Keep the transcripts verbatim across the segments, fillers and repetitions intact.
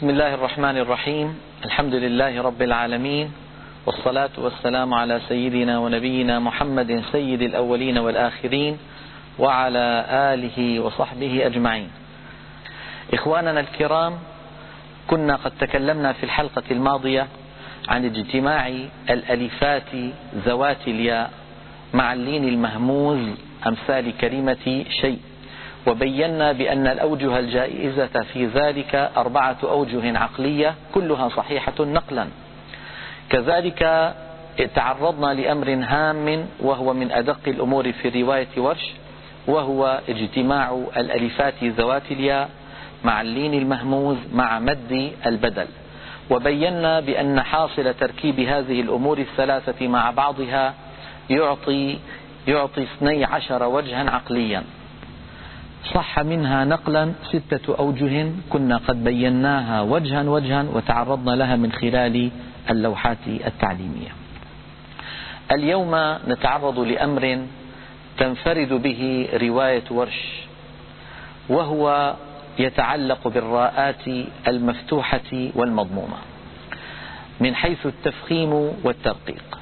بسم الله الرحمن الرحيم. الحمد لله رب العالمين، والصلاة والسلام على سيدنا ونبينا محمد سيد الأولين والآخرين وعلى آله وصحبه أجمعين. إخواننا الكرام، كنا قد تكلمنا في الحلقة الماضية عن اجتماع الألفات ذوات الياء مع اللين المهموز أمثال كلمة شيء، وبينا بأن الأوجه الجائزة في ذلك أربعة أوجه عقلية كلها صحيحة نقلا. كذلك تعرضنا لأمر هام وهو من أدق الأمور في رواية ورش، وهو اجتماع الألفات ذوات الياء مع اللين المهموز مع مد البدل، وبينا بأن حاصل تركيب هذه الأمور الثلاثة مع بعضها يعطي يعطي اثني عشر وجها عقليا، صح منها نقلا ستة أوجه كنا قد بيناها وجها وجها وتعرضنا لها من خلال اللوحات التعليمية. اليوم نتعرض لأمر تنفرد به رواية ورش، وهو يتعلق بالراءات المفتوحة والمضمومة من حيث التفخيم والترقيق.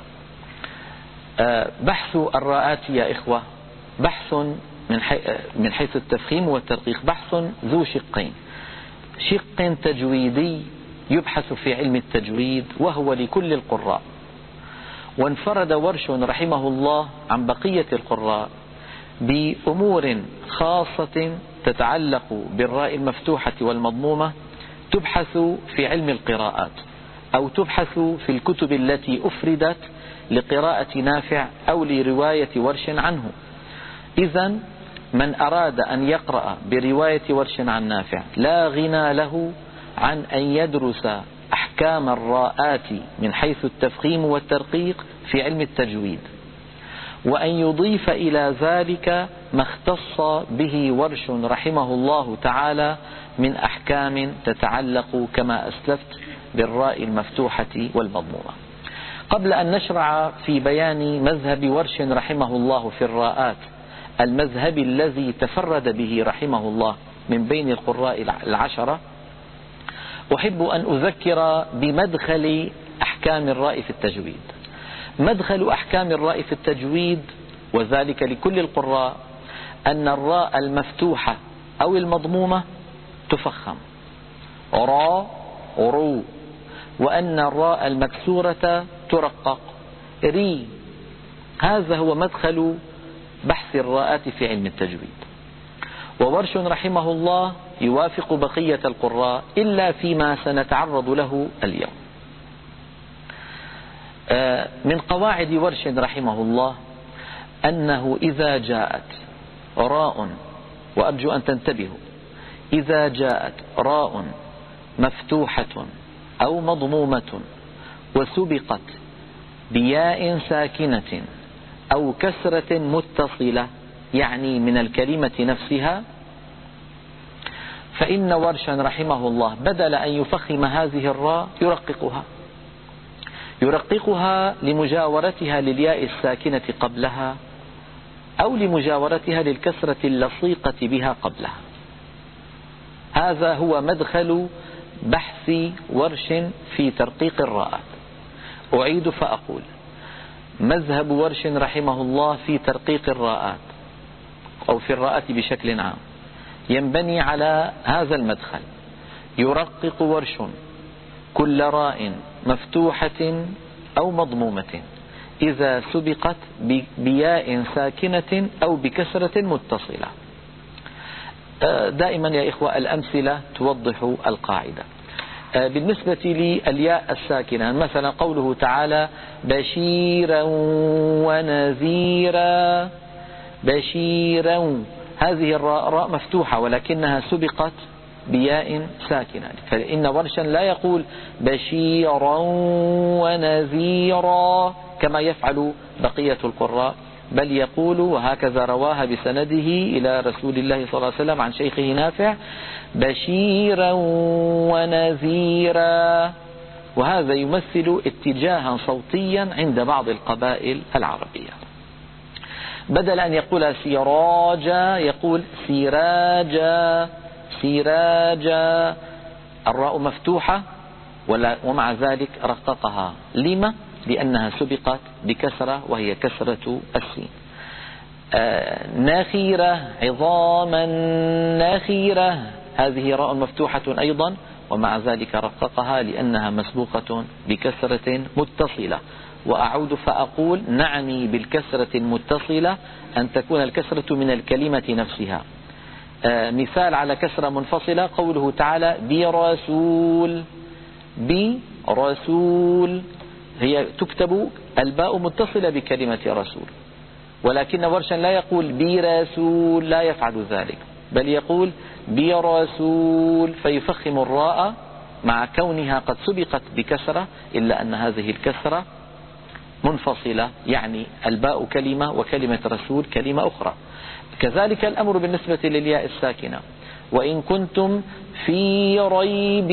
بحث الراءات يا إخوة بحث من حيث التفخيم والترقيق بحث ذو شقين: شق تجويدي يبحث في علم التجويد وهو لكل القراء، وانفرد ورش رحمه الله عن بقية القراء بأمور خاصة تتعلق بالراء المفتوحة والمضمومة تبحث في علم القراءات، أو تبحث في الكتب التي أفردت لقراءة نافع أو لرواية ورش عنه. إذن من أراد أن يقرأ برواية ورش عن نافع لا غنى له عن أن يدرس أحكام الراءات من حيث التفخيم والترقيق في علم التجويد، وأن يضيف إلى ذلك ما اختص به ورش رحمه الله تعالى من أحكام تتعلق كما أسلفت بالراء المفتوحة والمضمومة. قبل أن نشرع في بيان مذهب ورش رحمه الله في الراءات، المذهب الذي تفرد به رحمه الله من بين القراء العشرة، أحب أن أذكر بمدخل أحكام الراء في التجويد. مدخل أحكام الراء في التجويد وذلك لكل القراء أن الراء المفتوحة أو المضمومة تفخم راء رو، وأن الراء المكسورة ترقق ري. هذا هو مدخل بحث الراءات في علم التجويد. وورش رحمه الله يوافق بقية القراء إلا فيما سنتعرض له اليوم. من قواعد ورش رحمه الله أنه إذا جاءت راء، وأرجو أن تنتبهوا، إذا جاءت راء مفتوحة أو مضمومة وسبقت بياء ساكنة أو كسرة متصلة، يعني من الكلمة نفسها، فإن ورشا رحمه الله بدل أن يفخم هذه الراء يرققها يرققها لمجاورتها للياء الساكنة قبلها، أو لمجاورتها للكسرة اللصيقة بها قبلها. هذا هو مدخل بحث ورش في ترقيق الراءات. أعيد فأقول: مذهب ورش رحمه الله في ترقيق الراءات أو في الراءات بشكل عام ينبني على هذا المدخل: يرقق ورش كل راء مفتوحة أو مضمومة إذا سبقت بياء ساكنة أو بكسرة متصلة. دائما يا إخوة الأمثلة توضح القاعدة. بالنسبة للياء الساكنة، مثلا قوله تعالى: بشيرا ونذيرا. بشيرا، هذه الراء راء مفتوحة ولكنها سبقت بياء ساكنة، فإن ورشا لا يقول بشيرا ونذيرا كما يفعل بقية القراء، بل يقول، وهكذا رواها بسنده إلى رسول الله صلى الله عليه وسلم عن شيخه نافع: بشيرا ونذيرا. وهذا يمثل اتجاها صوتيا عند بعض القبائل العربية. بدل أن يقول سراجا يقول سراجا سراجا. الراء مفتوحة ومع ذلك رققها. لما؟ لأنها سبقت بكسرة وهي كسرة السين. آه نخيرة، عظاما نخيرة، هذه راء مفتوحة أيضا ومع ذلك رققها لأنها مسبوقة بكسرة متصلة. وأعود فأقول نعني بالكسرة المتصلة أن تكون الكسرة من الكلمة نفسها. آه مثال على كسرة منفصلة قوله تعالى برسول، برسول هي تكتب الباء متصلة بكلمة رسول، ولكن ورشا لا يقول برسول، لا يفعل ذلك، بل يقول برسول فيفخم الراء مع كونها قد سبقت بكسرة، إلا أن هذه الكسرة منفصلة، يعني الباء كلمة وكلمة رسول كلمة أخرى. كذلك الأمر بالنسبة للياء الساكنة، وإن كنتم في ريب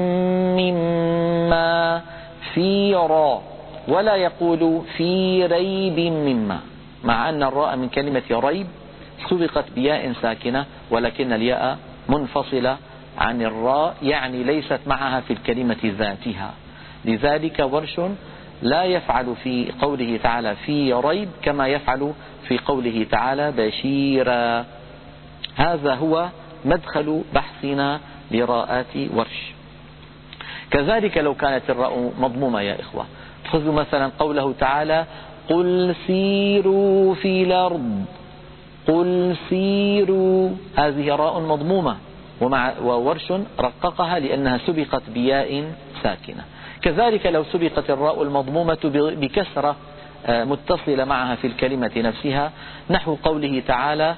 مما، في را، ولا يقول في ريب مما، مع أن الراء من كلمة ريب سبقت بياء ساكنة ولكن الياء منفصلة عن الراء، يعني ليست معها في الكلمة ذاتها. لذلك ورش لا يفعل في قوله تعالى في ريب كما يفعل في قوله تعالى بشيرا. هذا هو مدخل بحثنا لراءات ورش. كذلك لو كانت الراء مضمومة يا إخوة، خذوا مثلا قوله تعالى قل سيروا في الأرض، قل سيروا، هذه راء مضمومة ومع وورش رققها لأنها سبقت بياء ساكنة. كذلك لو سبقت الراء المضمومة بكسرة متصلة معها في الكلمة نفسها، نحو قوله تعالى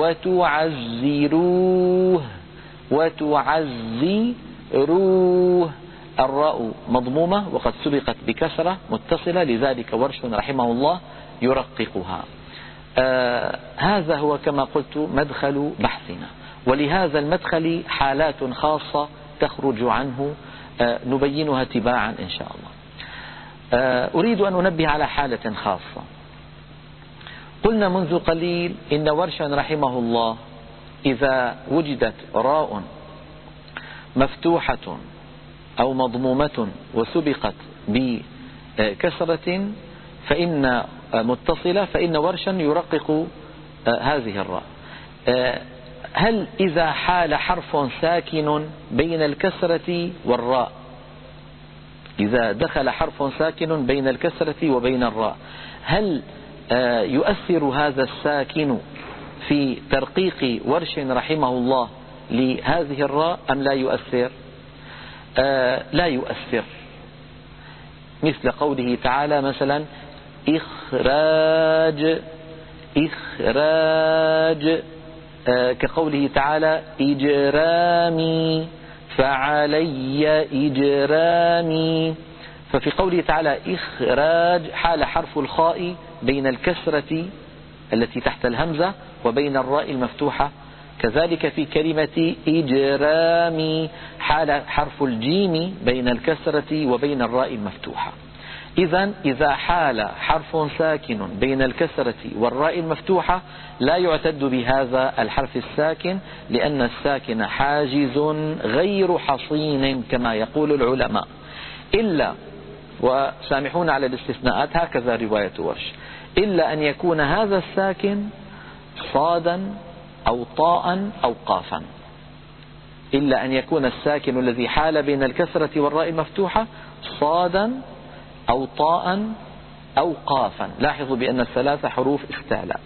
وتعزروه، وتعزروه، الراء مضمومة وقد سبقت بكسرة متصلة، لذلك ورش رحمه الله يرققها. آه هذا هو كما قلت مدخل بحثنا، ولهذا المدخل حالات خاصة تخرج عنه آه نبينها تباعا إن شاء الله. آه أريد أن أنبه على حالة خاصة. قلنا منذ قليل إن ورشا رحمه الله إذا وجدت راء مفتوحة أو مضمومة وسبقت بكسرة فإن متصلة فإن ورشا يرقق هذه الراء. هل إذا حال حرف ساكن بين الكسرة والراء، إذا دخل حرف ساكن بين الكسرة وبين الراء، هل يؤثر هذا الساكن في ترقيق ورش رحمه الله لهذه الراء أم لا يؤثر؟ آه لا يؤثر. مثل قوله تعالى مثلا إخراج، إخراج، آه كقوله تعالى إجرامي، فعلي إجرامي. ففي قوله تعالى إخراج حال حرف الخاء بين الكسرة التي تحت الهمزة وبين الراء المفتوحة. كذلك في كلمة إجرامي حال حرف الجيم بين الكسرة وبين الراء المفتوحة. إذن إذا حال حرف ساكن بين الكسرة والراء المفتوحة لا يعتد بهذا الحرف الساكن، لأن الساكن حاجز غير حصين كما يقول العلماء، إلا، وسامحون على الاستثناءات هكذا رواية ورش، إلا أن يكون هذا الساكن صادا أو طاء أو قافا، إلا أن يكون الساكن الذي حال بين الكسرة والراء المفتوحة صادا أو طاء أو قافا. لاحظوا بأن الثلاثة حروف استعلاء.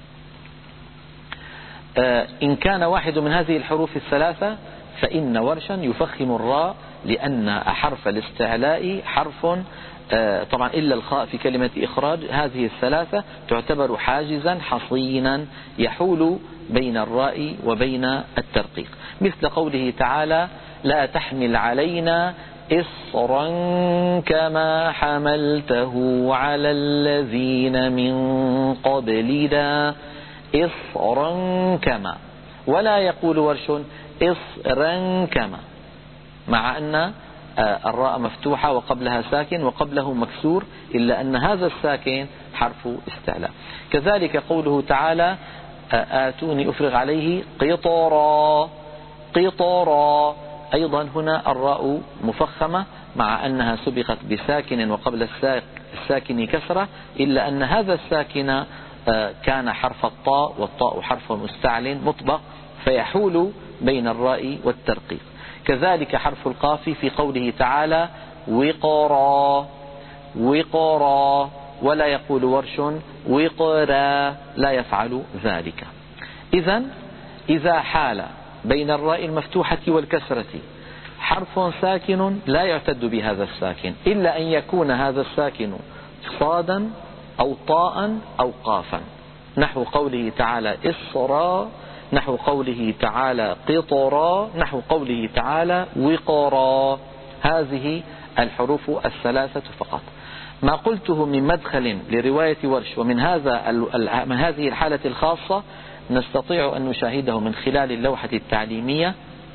إن كان واحد من هذه الحروف الثلاثة فإن ورشا يفخم الراء، لأن حرف الاستعلاء حرف طبعا إلا الخاء في كلمة إخراج، هذه الثلاثة تعتبر حاجزا حصينا يحول بين الراء وبين الترقيق. مثل قوله تعالى لا تحمل علينا إصرا كما حملته على الذين من قبلنا، إصرا كما، ولا يقول ورش إصرا كما، مع أن الراء مفتوحة وقبلها ساكن وقبله مكسور، إلا أن هذا الساكن حرف استعلاء. كذلك قوله تعالى آتوني أفرغ عليه قطرا، قطرا، أيضا هنا الراء مفخمة مع أنها سبقت بساكن وقبل الساكن كسرة، إلا أن هذا الساكن كان حرف الطاء، والطاء حرف مستعل مطبق فيحول بين الراء والترقيق. كذلك حرف القاف في قوله تعالى وقرا وقرا، ولا يقول ورش وقرا، لا يفعل ذلك. إذا إذا حال بين الراء المفتوحة والكسرة حرف ساكن لا يعتد بهذا الساكن إلا أن يكون هذا الساكن صادا أو طاء أو قافا، نحو قوله تعالى إصرا، نحو قوله تعالى قطرا، نحو قوله تعالى وقرا. هذه الحروف الثلاثة فقط. ما قلته من مدخل لرواية ورش ومن هذا من هذه الحالة الخاصة نستطيع أن نشاهده من خلال اللوحة التعليمية.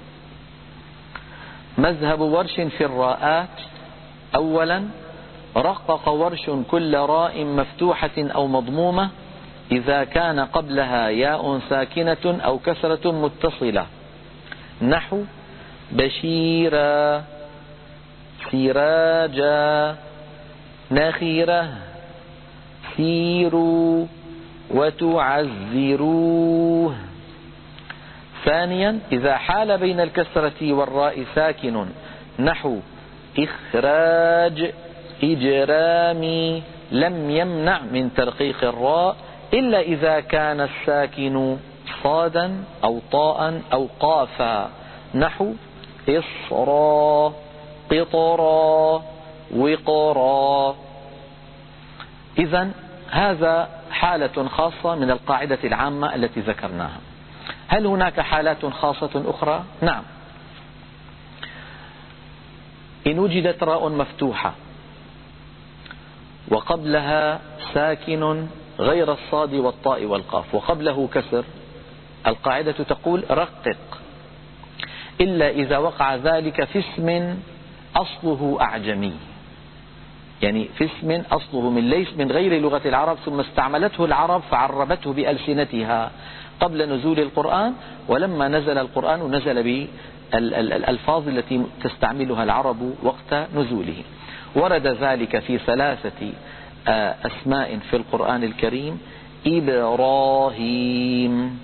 مذهب ورش في الراءات: أولا، رقق ورش كل راء مفتوحة أو مضمومة إذا كان قبلها ياء ساكنة أو كسرة متصلة، نحو بشيرا سراجا نخيرة سيروا وتعزروه. ثانيا، إذا حال بين الكسرة والراء ساكن، نحو إخراج إجرامي، لم يمنع من ترقيق الراء إلا إذا كان الساكن صادا أو طاء أو قافا، نحو إصرا قطرا وقرا. إذن هذا حالة خاصة من القاعدة العامة التي ذكرناها. هل هناك حالات خاصة أخرى؟ نعم. إن وجدت راء مفتوحة وقبلها ساكن غير الصاد والطاء والقاف وقبله كسر، القاعدة تقول رقق، إلا إذا وقع ذلك في اسم أصله أعجمي، يعني في اسم أصله من ليس من غير لغة العرب ثم استعملته العرب فعربته بألسنتها قبل نزول القرآن، ولما نزل القرآن نزل بالألفاظ التي تستعملها العرب وقت نزوله. ورد ذلك في ثلاثة أسماء في القرآن الكريم: إبراهيم،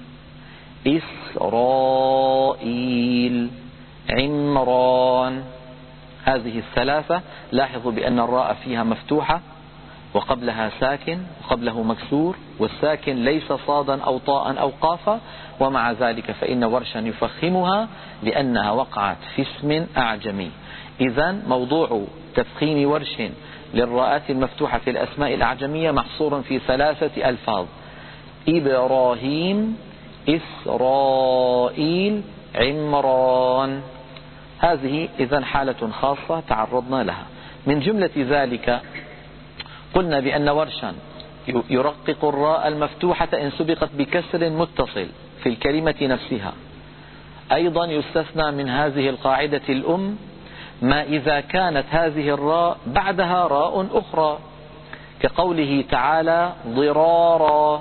إسرائيل، عمران. هذه الثلاثة لاحظوا بأن الراء فيها مفتوحة وقبلها ساكن وقبله مكسور، والساكن ليس صادا أو طاء أو قافا، ومع ذلك فإن ورشا يفخمها لأنها وقعت في اسم أعجمي. إذن موضوع تفخيم ورش للراءات المفتوحة في الأسماء الأعجمية محصور في ثلاثة ألفاظ: إبراهيم، إسرائيل، عمران. هذه إذن حالة خاصة تعرضنا لها. من جملة ذلك قلنا بأن ورشا يرقق الراء المفتوحة إن سبقت بكسر متصل في الكلمة نفسها. أيضا يستثنى من هذه القاعدة الأم ما إذا كانت هذه الراء بعدها راء أخرى، كقوله تعالى ضرارا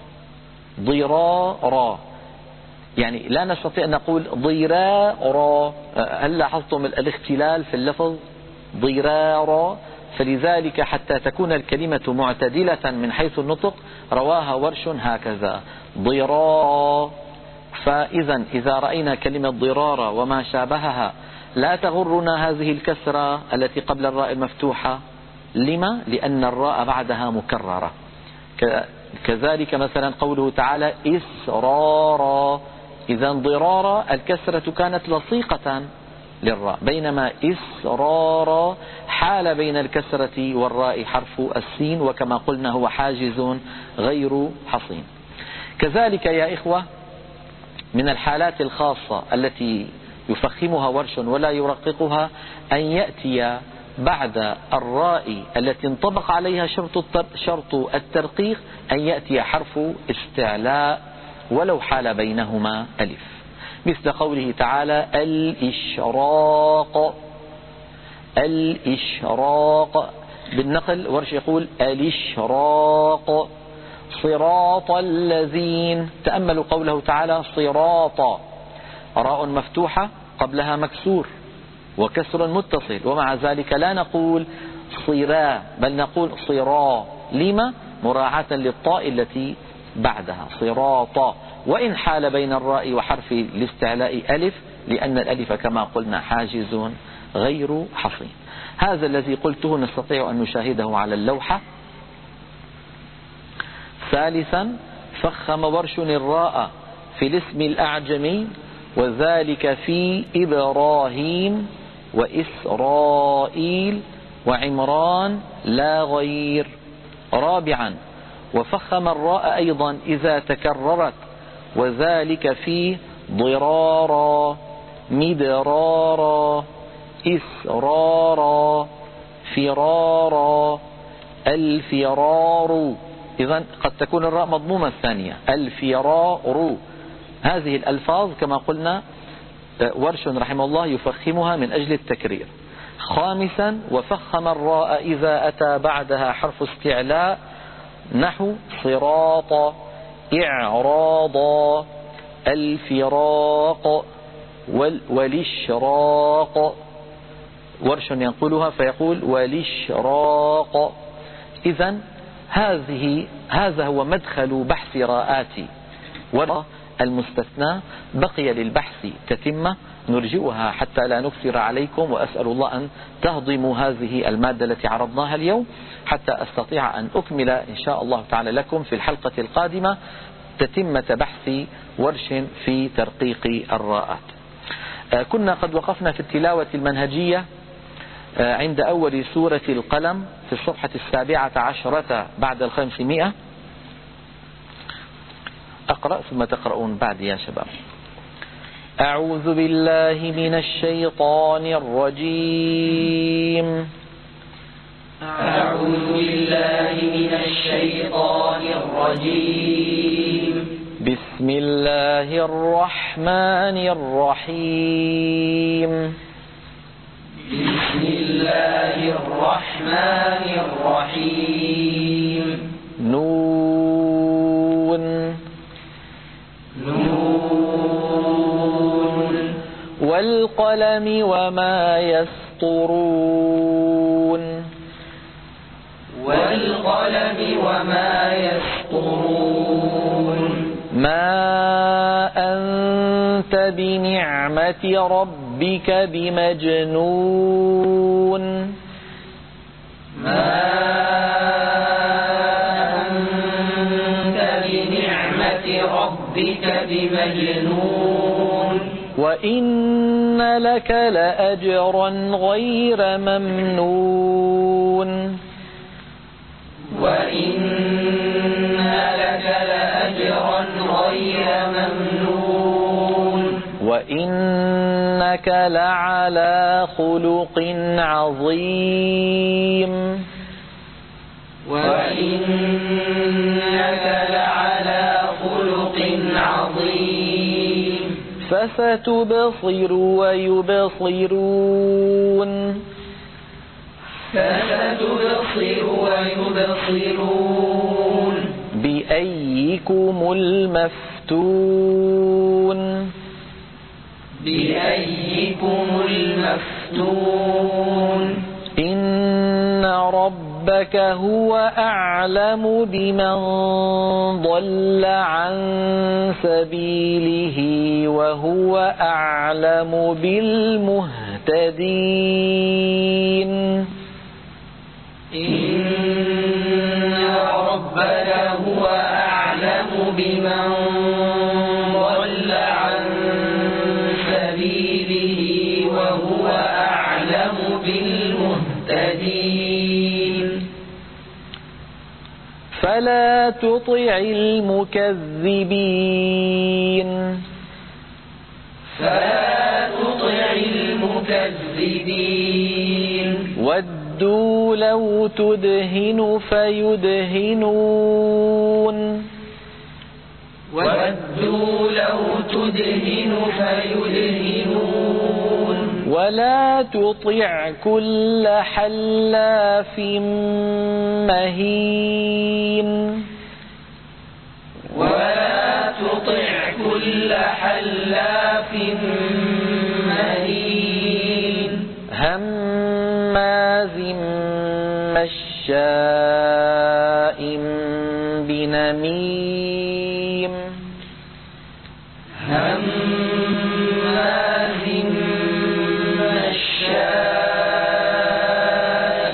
ضرارا، يعني لا نستطيع أن نقول ضرارا. هل لاحظتم الاختلال في اللفظ؟ ضرارا. فلذلك حتى تكون الكلمة معتدلة من حيث النطق رواها ورش هكذا ضرارا. فإذا إذا رأينا كلمة ضرارا وما شابهها لا تغرنا هذه الكسرة التي قبل الراء المفتوحة. لما؟ لأن الراء بعدها مكررة. كذلك مثلا قوله تعالى إسرارا، إذا ضرارا الكسرة كانت لصيقة للراء، بينما إسرارا حال بين الكسرة والراء حرف السين، وكما قلنا هو حاجز غير حصين. كذلك يا إخوة من الحالات الخاصة التي يفخمها ورش ولا يرققها أن يأتي بعد الراء التي انطبق عليها شرط الترقيق أن يأتي حرف استعلاء ولو حال بينهما ألف، مثل قوله تعالى الإشراق. الإشراق بالنقل ورش يقول الإشراق. صراط الذين، تأملوا قوله تعالى صراط، راء مفتوحة قبلها مكسور وكسر متصل، ومع ذلك لا نقول صرا بل نقول صرا. لما؟ مراعاة للطاء التي بعدها صراطا، وإن حال بين الراء وحرف الاستعلاء ألف، لأن الألف كما قلنا حاجز غير حصين. هذا الذي قلته نستطيع أن نشاهده على اللوحة. ثالثا فخم ورش الراء في الاسم الأعجمي، وذلك في إبراهيم وإسرائيل وعمران لا غير. رابعا وفخم الراء أيضا إذا تكررت، وذلك في ضرارا مدرارا إسرارا فرارا الفرار. إذن قد تكون الراء مضمومة الثانية الفرار. هذه الألفاظ كما قلنا ورش رحمه الله يفخمها من أجل التكرير. خامسا وفخم الراء إذا أتى بعدها حرف استعلاء، نحو صراط إعراضا الفراق والاشراق. ورش ينقلها فيقول والاشراق. إذن هذه هذا هو مدخل بحث راءات والراء المستثنى. بقي للبحث تتمة نرجئها حتى لا نكثر عليكم، وأسأل الله أن تهضموا هذه المادة التي عرضناها اليوم حتى أستطيع أن أكمل إن شاء الله تعالى لكم في الحلقة القادمة تتمة بحث ورش في ترقيق الراءات. كنا قد وقفنا في التلاوة المنهجية عند أول سورة القلم في الصفحة السابعة عشرة بعد الخمسمائة. أقرأ ثم تقرؤون بعد يا شباب. أعوذ بالله من الشيطان الرجيم. أعوذ بالله من الشيطان الرجيم. بسم الله الرحمن الرحيم. بسم الله الرحمن الرحيم. نون نون والقلم وما يسطرون. والقلم وما يسطرون. ما أنت بنعمة ربك بمجنون. ما أنت بنعمة ربك بمجنون. وإن لك لأجرا غير ممنون. وإن لك لأجرا غير ممنون. وإنك لعلى خلق عظيم. وإنك لعلى خلق عظيم. فستبصر ويبصرون. فستبصر ويبصرون. بأيكم المفتون. بأيكم المفتون. إن ربك هو أعلم بمن ضل عن سبيله وهو أعلم بالمهتدين. إن ربك هو أعلم بمن ضل عن سبيله وهو أعلم بالمهتدين. فلا تطع المكذبين. فلا تطع المكذبين. ودوا لو تدهن فيدهنون. ودوا لو تدهن فيدهنون. ولا تطع كل حلاف مهين. ولا تطع كل حلاف مهين. هماز مشاء بنميم هماز مشاء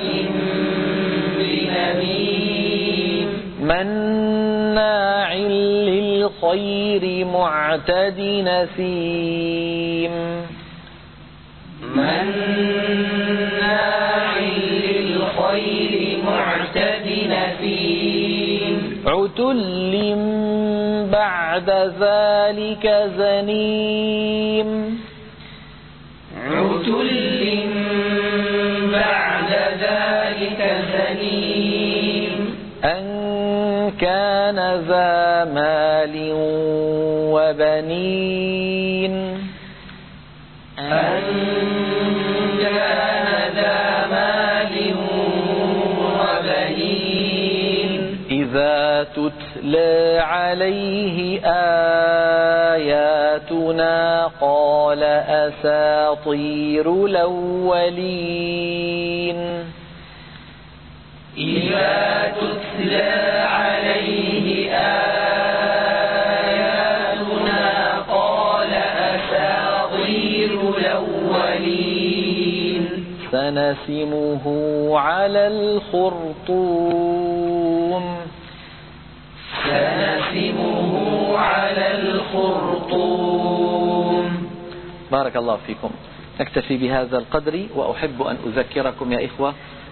بنميم مناع للخير معتد نسيم مناع للخير معتد نسيم عتل بعد ذلك زنيم عتل بعد ذلك زنيم أن كان ذا مال وبنين أن كان ذا مال وبنين إذا تتلى عليه آياتنا قال أساطير الأولين إذا تتلى عليه آياتنا قال أساطير الأولين سنسمه على الخرطوم سنسمه على الخرطوم. بارك الله فيكم. نكتفي بهذا القدر، وأحب أن أذكركم يا إخوة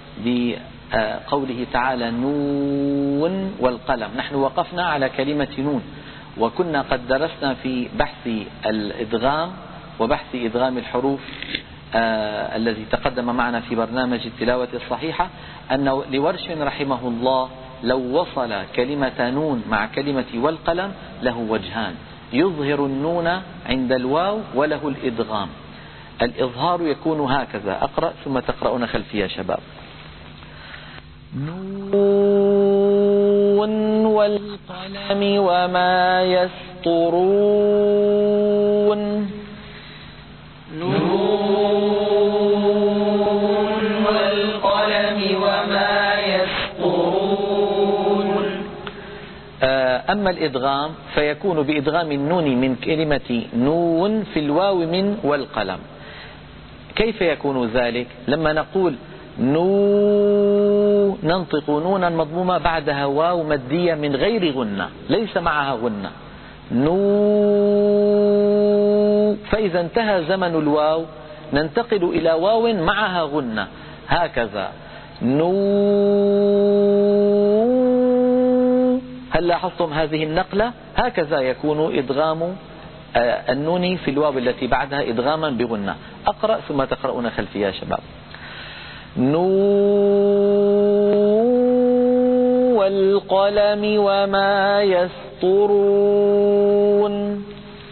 بقوله تعالى نون والقلم. نحن وقفنا على كلمة نون، وكنا قد درسنا في بحث الإدغام وبحث إدغام الحروف آه الذي تقدم معنا في برنامج التلاوة الصحيحة أن لورش رحمه الله لو وصل كلمة نون مع كلمة والقلم له وجهان: يظهر النون عند الواو وله الإدغام. الإظهار يكون هكذا، أقرأ ثم تقرؤون خلفي يا شباب. نون والقلم وما يسطرون. نون والقلم وما يسطرون. أما الإدغام فيكون بإدغام النون من كلمة نون في الواو من والقلم. كيف يكون ذلك؟ لما نقول نو ننطق نونا مضمومة بعدها واو مدية من غير غنة، ليس معها غنة. نو، فإذا انتهى زمن الواو ننتقل إلى واو معها غنة، هكذا نو. هل لاحظتم هذه النقلة؟ هكذا يكون إدغام النون في الواو التي بعدها إدغاما بغنة. أقرأ ثم تقرؤون خلفي يا شباب. نون والقلم وما يسطرون.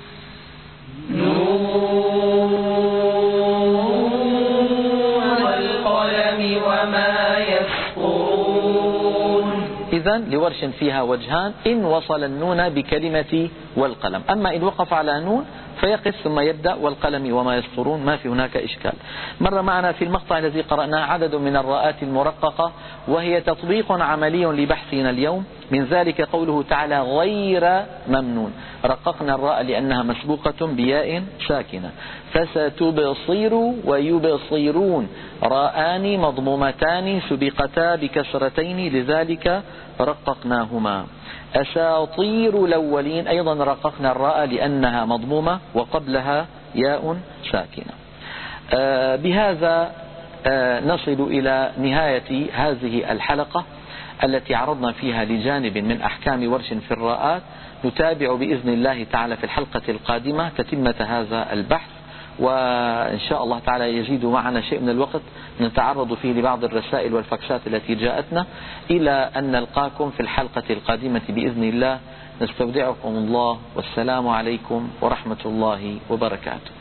إذن لورش فيها وجهان: إن وصل النون بكلمة والقلم. أما إن وقف على نون فيقف ثم يبدأ والقلم وما يسطرون، ما في هناك إشكال. مر معنا في المقطع الذي قرأناه عدد من الراءات المرققة، وهي تطبيق عملي لبحثنا اليوم. من ذلك قوله تعالى غير ممنون، رققنا الراء لأنها مسبوقة بياء ساكنة. فستبصر ويبصرون، راءان مضمومتان سبقتا بكسرتين لذلك رققناهما. أساطير الأولين أيضا رققنا الراء لأنها مضمومة وقبلها ياء ساكنة. آه بهذا آه نصل إلى نهاية هذه الحلقة التي عرضنا فيها لجانب من أحكام ورش في الراءات. نتابع بإذن الله تعالى في الحلقة القادمة تتمة هذا البحث، وإن شاء الله تعالى يزيد معنا شيء من الوقت نتعرض فيه لبعض الرسائل والفاكسات التي جاءتنا. إلى أن نلقاكم في الحلقة القادمة بإذن الله، نستودعكم الله، والسلام عليكم ورحمة الله وبركاته.